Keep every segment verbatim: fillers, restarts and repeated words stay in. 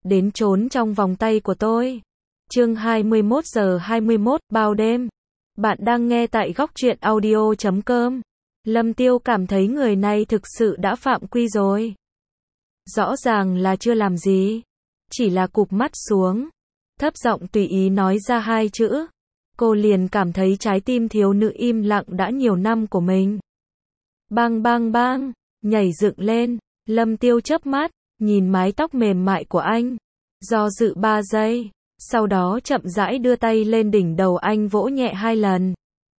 đến trốn trong vòng tay của tôi. Chương hai mươi mốt giờ hai mươi mốt, bao đêm. Bạn đang nghe tại góc truyện audio chấm com. Lâm Tiêu cảm thấy người này thực sự đã phạm quy rồi. Rõ ràng là chưa làm gì, chỉ là cụp mắt xuống, thấp giọng tùy ý nói ra hai chữ. Cô liền cảm thấy trái tim thiếu nữ im lặng đã nhiều năm của mình bang bang bang nhảy dựng lên. Lâm Tiêu chớp mắt, nhìn mái tóc mềm mại của anh, do dự ba giây, sau đó chậm rãi đưa tay lên đỉnh đầu anh vỗ nhẹ hai lần.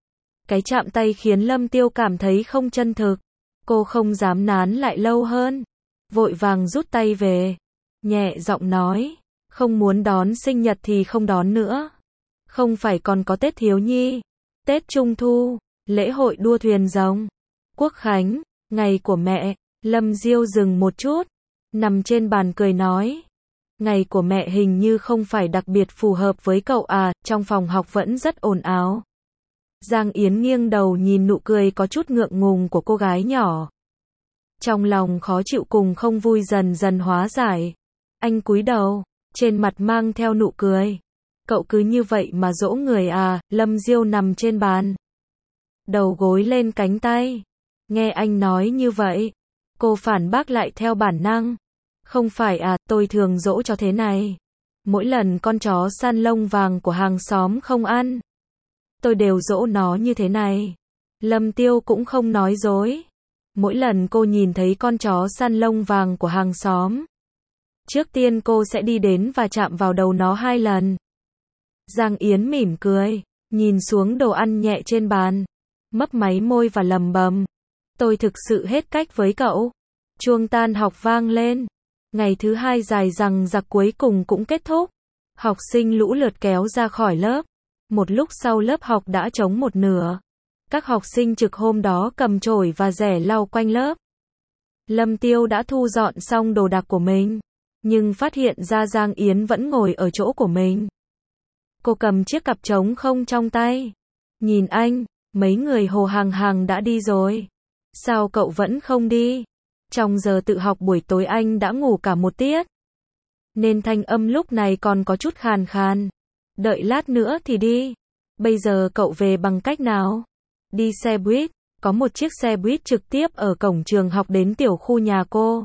Cái chạm tay khiến Lâm Tiêu cảm thấy không chân thực. Cô không dám nán lại lâu hơn, vội vàng rút tay về, nhẹ giọng nói, không muốn đón sinh nhật thì không đón nữa. Không phải còn có Tết Thiếu Nhi, Tết Trung Thu, lễ hội đua thuyền rồng, Quốc Khánh, ngày của mẹ. Lâm Diêu dừng một chút, nằm trên bàn cười nói, ngày của mẹ hình như không phải đặc biệt phù hợp với cậu à. Trong phòng học vẫn rất ồn ào. Giang Yến nghiêng đầu nhìn nụ cười có chút ngượng ngùng của cô gái nhỏ. Trong lòng khó chịu cùng không vui dần dần hóa giải. Anh cúi đầu, trên mặt mang theo nụ cười. Cậu cứ như vậy mà dỗ người à? Lâm Diêu nằm trên bàn, đầu gối lên cánh tay. Nghe anh nói như vậy, cô phản bác lại theo bản năng. Không phải à, tôi thường dỗ cho thế này. Mỗi lần con chó săn lông vàng của hàng xóm không ăn, tôi đều dỗ nó như thế này. Lâm Tiêu cũng không nói dối. Mỗi lần cô nhìn thấy con chó săn lông vàng của hàng xóm, trước tiên cô sẽ đi đến và chạm vào đầu nó hai lần. Giang Yến mỉm cười, nhìn xuống đồ ăn nhẹ trên bàn, mấp máy môi và lầm bầm, tôi thực sự hết cách với cậu. Chuông tan học vang lên. Ngày thứ hai dài dằng dặc cuối cùng cũng kết thúc. Học sinh lũ lượt kéo ra khỏi lớp. Một lúc sau lớp học đã trống một nửa. Các học sinh trực hôm đó cầm chổi và rẻ lau quanh lớp. Lâm Tiêu đã thu dọn xong đồ đạc của mình, nhưng phát hiện ra Giang Yến vẫn ngồi ở chỗ của mình. Cô cầm chiếc cặp trống không trong tay, nhìn anh, mấy người Hồ Hàng Hàng đã đi rồi. Sao cậu vẫn không đi? Trong giờ tự học buổi tối anh đã ngủ cả một tiết, nên thanh âm lúc này còn có chút khàn khàn. Đợi lát nữa thì đi. Bây giờ cậu về bằng cách nào? Đi xe buýt. Có một chiếc xe buýt trực tiếp ở cổng trường học đến tiểu khu nhà cô.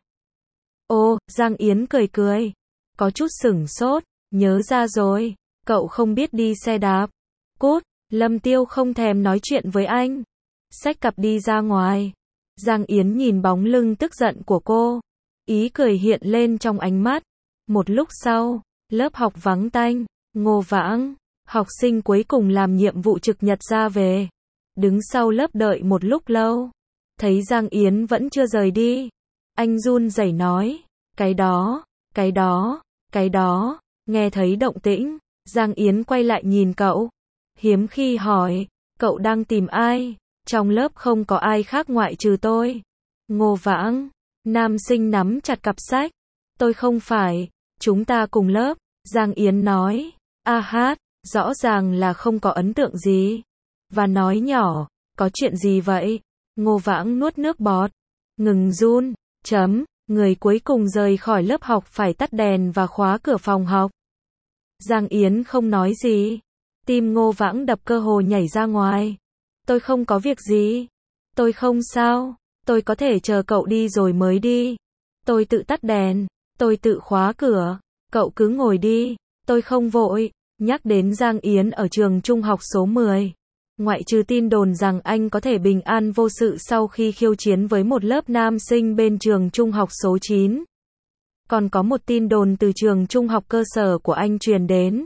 Ô, Giang Yến cười cười, có chút sửng sốt, nhớ ra rồi, cậu không biết đi xe đạp. Cút. Lâm Tiêu không thèm nói chuyện với anh, xách cặp đi ra ngoài. Giang Yến nhìn bóng lưng tức giận của cô, ý cười hiện lên trong ánh mắt. Một lúc sau, lớp học vắng tanh, Ngô Vãng, học sinh cuối cùng làm nhiệm vụ trực nhật ra về. Đứng sau lớp đợi một lúc lâu, thấy Giang Yến vẫn chưa rời đi. Anh run rẩy nói, cái đó, cái đó, cái đó. Nghe thấy động tĩnh, Giang Yến quay lại nhìn cậu, hiếm khi hỏi, cậu đang tìm ai? Trong lớp không có ai khác ngoại trừ tôi. Ngô Vãng, nam sinh nắm chặt cặp sách. Tôi không phải, chúng ta cùng lớp. Giang Yến nói, a hát, rõ ràng là không có ấn tượng gì. Và nói nhỏ, có chuyện gì vậy? Ngô Vãng nuốt nước bọt, ngừng run, chấm, người cuối cùng rời khỏi lớp học phải tắt đèn và khóa cửa phòng học. Giang Yến không nói gì. Tim Ngô Vãng đập cơ hồ nhảy ra ngoài. Tôi không có việc gì. Tôi không sao. Tôi có thể chờ cậu đi rồi mới đi. Tôi tự tắt đèn. Tôi tự khóa cửa. Cậu cứ ngồi đi. Tôi không vội. Nhắc đến Giang Yến ở trường trung học số mười. Ngoại trừ tin đồn rằng anh có thể bình an vô sự sau khi khiêu chiến với một lớp nam sinh bên trường trung học số chín. Còn có một tin đồn từ trường trung học cơ sở của anh truyền đến.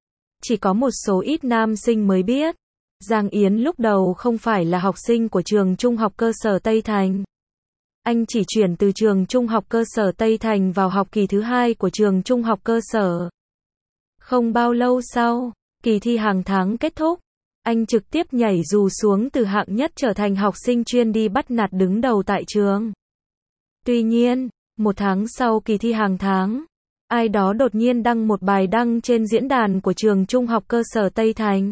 Chỉ có một số ít nam sinh mới biết. Giang Yến lúc đầu không phải là học sinh của trường trung học cơ sở Tây Thành. Anh chỉ chuyển từ trường trung học cơ sở Tây Thành vào học kỳ thứ hai của trường trung học cơ sở. Không bao lâu sau, kỳ thi hàng tháng kết thúc, anh trực tiếp nhảy dù xuống từ hạng nhất trở thành học sinh chuyên đi bắt nạt đứng đầu tại trường. Tuy nhiên, một tháng sau kỳ thi hàng tháng, ai đó đột nhiên đăng một bài đăng trên diễn đàn của trường trung học cơ sở Tây Thành.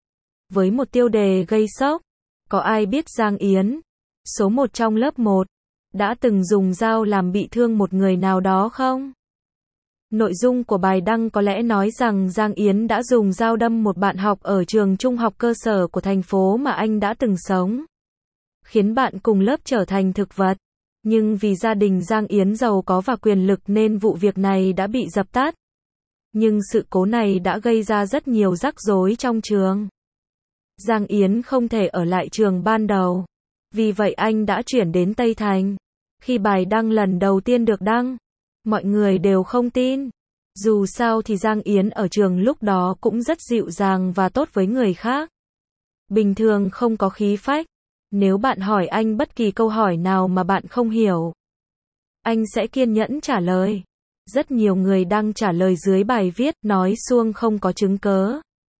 Với một tiêu đề gây sốc, có ai biết Giang Yến, số một trong lớp một, đã từng dùng dao làm bị thương một người nào đó không? Nội dung của bài đăng có lẽ nói rằng Giang Yến đã dùng dao đâm một bạn học ở trường trung học cơ sở của thành phố mà anh đã từng sống, khiến bạn cùng lớp trở thành thực vật. Nhưng vì gia đình Giang Yến giàu có và quyền lực nên vụ việc này đã bị dập tắt. Nhưng sự cố này đã gây ra rất nhiều rắc rối trong trường. Giang Yến không thể ở lại trường ban đầu. Vì vậy anh đã chuyển đến Tây Thành. Khi bài đăng lần đầu tiên được đăng, mọi người đều không tin. Dù sao thì Giang Yến ở trường lúc đó cũng rất dịu dàng và tốt với người khác. Bình thường không có khí phách. Nếu bạn hỏi anh bất kỳ câu hỏi nào mà bạn không hiểu, anh sẽ kiên nhẫn trả lời. Rất nhiều người đăng trả lời dưới bài viết, nói suông không có chứng cớ.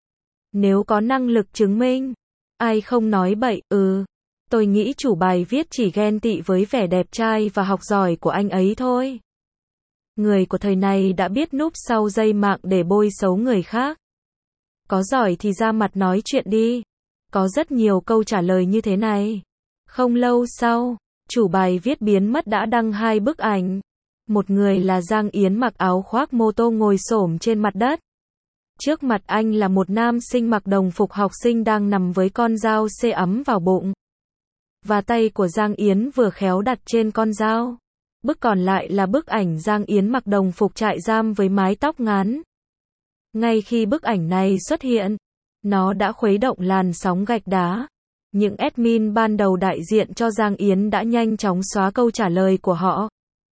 Nếu có năng lực chứng minh, ai không nói bậy, ừ. Tôi nghĩ chủ bài viết chỉ ghen tị với vẻ đẹp trai và học giỏi của anh ấy thôi. Người của thời này đã biết núp sau dây mạng để bôi xấu người khác. Có giỏi thì ra mặt nói chuyện đi. Có rất nhiều câu trả lời như thế này. Không lâu sau, chủ bài viết biến mất đã đăng hai bức ảnh. Một người là Giang Yến mặc áo khoác mô tô ngồi xổm trên mặt đất. Trước mặt anh là một nam sinh mặc đồng phục học sinh đang nằm với con dao xê ấm vào bụng. Và tay của Giang Yến vừa khéo đặt trên con dao. Bức còn lại là bức ảnh Giang Yến mặc đồng phục trại giam với mái tóc ngắn. Ngay khi bức ảnh này xuất hiện, nó đã khuấy động làn sóng gạch đá. Những admin ban đầu đại diện cho Giang Yến đã nhanh chóng xóa câu trả lời của họ.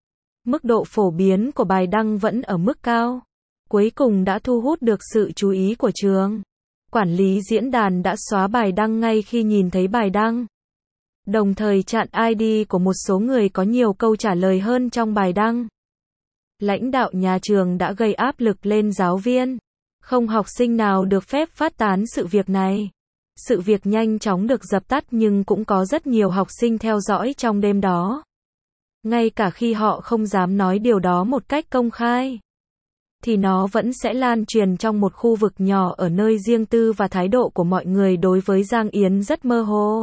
Mức độ phổ biến của bài đăng vẫn ở mức cao. Cuối cùng đã thu hút được sự chú ý của trường. Quản lý diễn đàn đã xóa bài đăng ngay khi nhìn thấy bài đăng. Đồng thời chặn i đê của một số người có nhiều câu trả lời hơn trong bài đăng. Lãnh đạo nhà trường đã gây áp lực lên giáo viên. Không học sinh nào được phép phát tán sự việc này. Sự việc nhanh chóng được dập tắt nhưng cũng có rất nhiều học sinh theo dõi trong đêm đó. Ngay cả khi họ không dám nói điều đó một cách công khai, thì nó vẫn sẽ lan truyền trong một khu vực nhỏ ở nơi riêng tư và thái độ của mọi người đối với Giang Yến rất mơ hồ.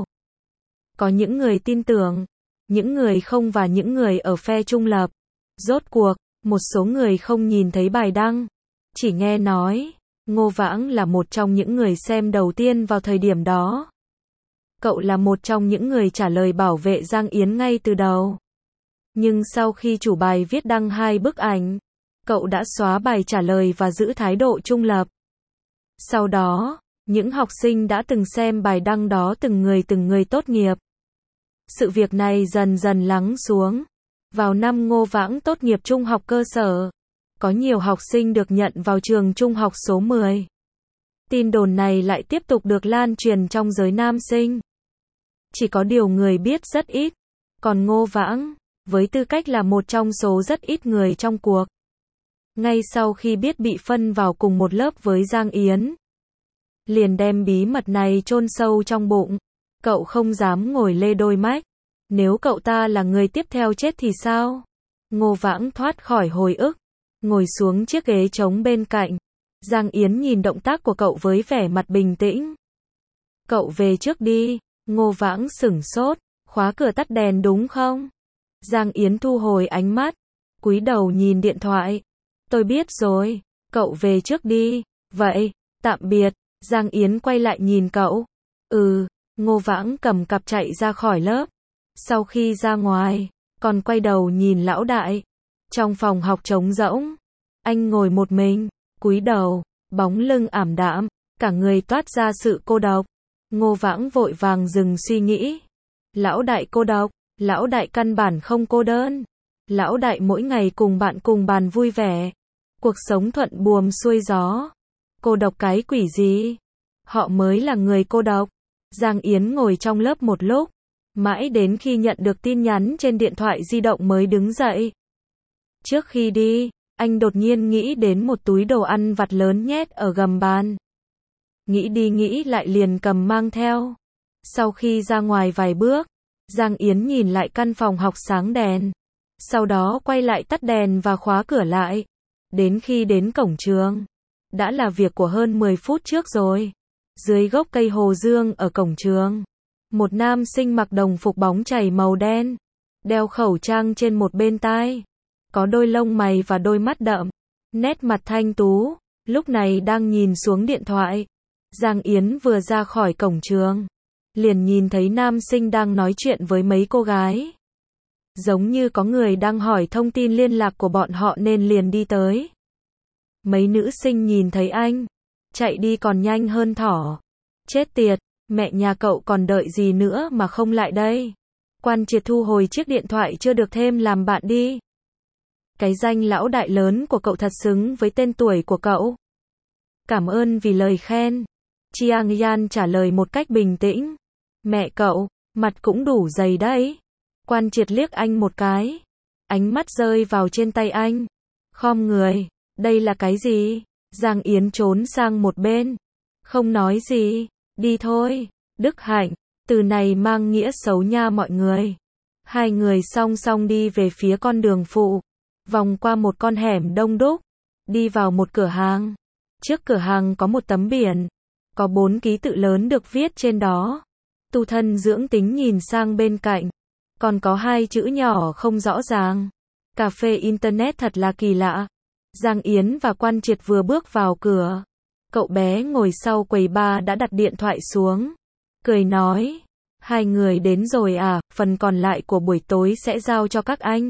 Có những người tin tưởng, những người không và những người ở phe trung lập. Rốt cuộc, một số người không nhìn thấy bài đăng, chỉ nghe nói. Ngô Vãng là một trong những người xem đầu tiên vào thời điểm đó. Cậu là một trong những người trả lời bảo vệ Giang Yến ngay từ đầu. Nhưng sau khi chủ bài viết đăng hai bức ảnh, cậu đã xóa bài trả lời và giữ thái độ trung lập. Sau đó, những học sinh đã từng xem bài đăng đó từng người từng người tốt nghiệp. Sự việc này dần dần lắng xuống. Vào năm Ngô Vãng tốt nghiệp trung học cơ sở, có nhiều học sinh được nhận vào trường trung học số mười. Tin đồn này lại tiếp tục được lan truyền trong giới nam sinh. Chỉ có điều người biết rất ít. Còn Ngô Vãng, với tư cách là một trong số rất ít người trong cuộc, ngay sau khi biết bị phân vào cùng một lớp với Giang Yến, liền đem bí mật này chôn sâu trong bụng. Cậu không dám ngồi lê đôi mách. Nếu cậu ta là người tiếp theo chết thì sao? Ngô Vãng thoát khỏi hồi ức, ngồi xuống chiếc ghế trống bên cạnh. Giang Yến nhìn động tác của cậu với vẻ mặt bình tĩnh. Cậu về trước đi. Ngô Vãng sửng sốt. Khóa cửa tắt đèn đúng không? Giang Yến thu hồi ánh mắt, cúi đầu nhìn điện thoại. Tôi biết rồi, cậu về trước đi. Vậy, tạm biệt. Giang Yến quay lại nhìn cậu. Ừ. Ngô Vãng cầm cặp chạy ra khỏi lớp. Sau khi ra ngoài, còn quay đầu nhìn lão đại. Trong phòng học trống rỗng, anh ngồi một mình, cúi đầu, bóng lưng ảm đạm, cả người toát ra sự cô độc. Ngô Vãng vội vàng dừng suy nghĩ. Lão đại cô độc, lão đại căn bản không cô đơn. Lão đại mỗi ngày cùng bạn cùng bàn vui vẻ. Cuộc sống thuận buồm xuôi gió. Cô độc cái quỷ gì? Họ mới là người cô độc. Giang Yến ngồi trong lớp một lúc, mãi đến khi nhận được tin nhắn trên điện thoại di động mới đứng dậy. Trước khi đi, anh đột nhiên nghĩ đến một túi đồ ăn vặt lớn nhét ở gầm bàn. Nghĩ đi nghĩ lại liền cầm mang theo. Sau khi ra ngoài vài bước, Giang Yến nhìn lại căn phòng học sáng đèn. Sau đó quay lại tắt đèn và khóa cửa lại. Đến khi đến cổng trường, đã là việc của hơn mười phút trước rồi. Dưới gốc cây hồ dương ở cổng trường, một nam sinh mặc đồng phục bóng chảy màu đen, đeo khẩu trang trên một bên tai, có đôi lông mày và đôi mắt đậm, nét mặt thanh tú, lúc này đang nhìn xuống điện thoại. Giang Yến vừa ra khỏi cổng trường, liền nhìn thấy nam sinh đang nói chuyện với mấy cô gái. Giống như có người đang hỏi thông tin liên lạc của bọn họ nên liền đi tới. Mấy nữ sinh nhìn thấy anh, chạy đi còn nhanh hơn thỏ. Chết tiệt, mẹ nhà cậu còn đợi gì nữa mà không lại đây? Quan Triệt thu hồi chiếc điện thoại chưa được thêm làm bạn đi. Cái danh lão đại lớn của cậu thật xứng với tên tuổi của cậu. Cảm ơn vì lời khen. Chiang Yan trả lời một cách bình tĩnh. Mẹ cậu, mặt cũng đủ dày đấy. Quan Triệt liếc anh một cái. Ánh mắt rơi vào trên tay anh. Khom người, đây là cái gì? Giang Yến trốn sang một bên. Không nói gì, đi thôi. Đức hạnh, từ này mang nghĩa xấu nha mọi người. Hai người song song đi về phía con đường phụ. Vòng qua một con hẻm đông đúc. Đi vào một cửa hàng. Trước cửa hàng có một tấm biển. Có bốn ký tự lớn được viết trên đó. Tu thân dưỡng tính nhìn sang bên cạnh. Còn có hai chữ nhỏ không rõ ràng. Cà phê Internet thật là kỳ lạ. Giang Yến và Quan Triệt vừa bước vào cửa. Cậu bé ngồi sau quầy bar đã đặt điện thoại xuống. Cười nói. Hai người đến rồi à, phần còn lại của buổi tối sẽ giao cho các anh.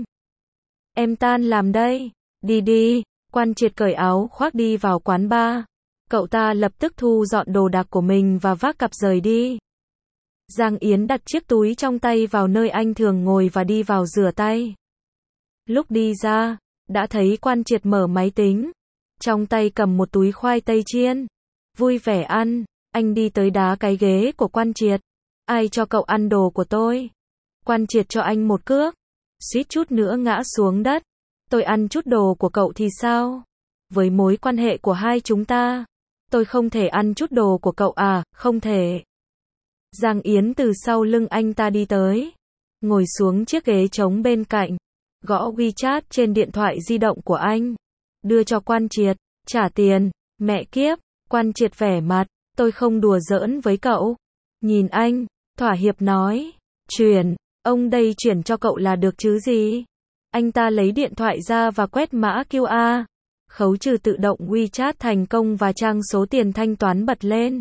Em tan làm đây. Đi đi. Quan Triệt cởi áo khoác đi vào quán bar. Cậu ta lập tức thu dọn đồ đạc của mình và vác cặp rời đi. Giang Yến đặt chiếc túi trong tay vào nơi anh thường ngồi và đi vào rửa tay. Lúc đi ra, đã thấy Quan Triệt mở máy tính. Trong tay cầm một túi khoai tây chiên. Vui vẻ ăn, anh đi tới đá cái ghế của Quan Triệt. Ai cho cậu ăn đồ của tôi? Quan Triệt cho anh một cước. Suýt chút nữa ngã xuống đất. Tôi ăn chút đồ của cậu thì sao? Với mối quan hệ của hai chúng ta, tôi không thể ăn chút đồ của cậu à, không thể. Giang Yến từ sau lưng anh ta đi tới. Ngồi xuống chiếc ghế trống bên cạnh. Gõ WeChat trên điện thoại di động của anh. Đưa cho Quan Triệt. Trả tiền. Mẹ kiếp. Quan Triệt vẻ mặt. Tôi không đùa giỡn với cậu. Nhìn anh. Thỏa hiệp nói. Chuyển. Ông đây chuyển cho cậu là được chứ gì. Anh ta lấy điện thoại ra và quét mã quy rờ. Khấu trừ tự động WeChat thành công và trang số tiền thanh toán bật lên.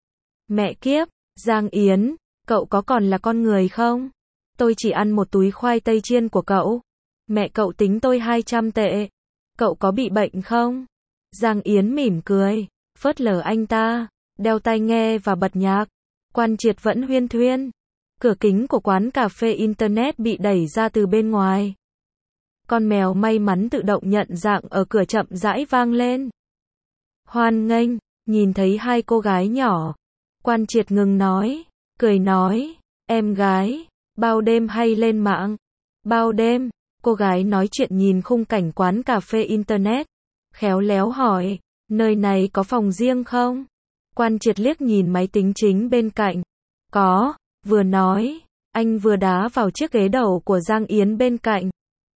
Mẹ kiếp. Giang Yến. Cậu có còn là con người không? Tôi chỉ ăn một túi khoai tây chiên của cậu. Mẹ cậu tính tôi hai trăm tệ. Cậu có bị bệnh không? Giang Yến mỉm cười. Phớt lờ anh ta. Đeo tai nghe và bật nhạc. Quan Triệt vẫn huyên thuyên. Cửa kính của quán cà phê Internet bị đẩy ra từ bên ngoài. Con mèo may mắn tự động nhận dạng ở cửa chậm rãi vang lên. Hoan nghênh, nhìn thấy hai cô gái nhỏ. Quan Triệt ngừng nói, cười nói, em gái, bao đêm hay lên mạng? Bao đêm, cô gái nói chuyện nhìn khung cảnh quán cà phê Internet. Khéo léo hỏi, nơi này có phòng riêng không? Quan Triệt liếc nhìn máy tính chính bên cạnh. Có, vừa nói, anh vừa đá vào chiếc ghế đầu của Giang Yến bên cạnh.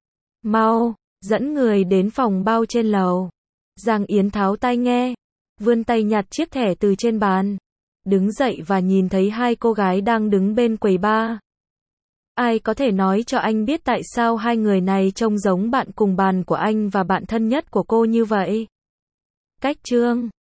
Mau, dẫn người đến phòng bao trên lầu. Giang Yến tháo tai nghe, vươn tay nhặt chiếc thẻ từ trên bàn. Đứng dậy và nhìn thấy hai cô gái đang đứng bên quầy bar. Ai có thể nói cho anh biết tại sao hai người này trông giống bạn cùng bàn của anh và bạn thân nhất của cô như vậy? Cách chương